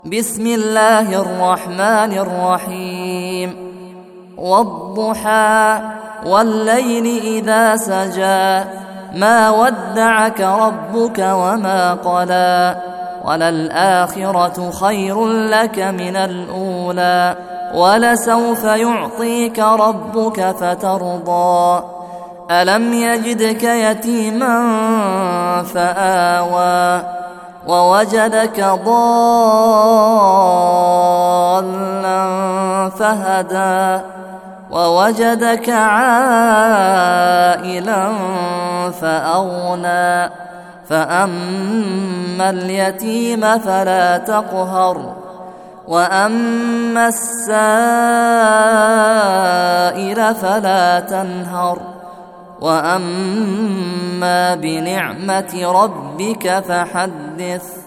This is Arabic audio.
بسم الله الرحمن الرحيم والضحى والليل إذا سجى ما ودعك ربك وما قلى وللآخرة خير لك من الأولى ولسوف يعطيك ربك فترضى ألم يجدك يتيما فآوى ووجدك ضالا فهدى ووجدك عائلا فأغنى فأما اليتيم فلا تقهر وأما السائل فلا تنهر وأما بنعمة ربك فحدث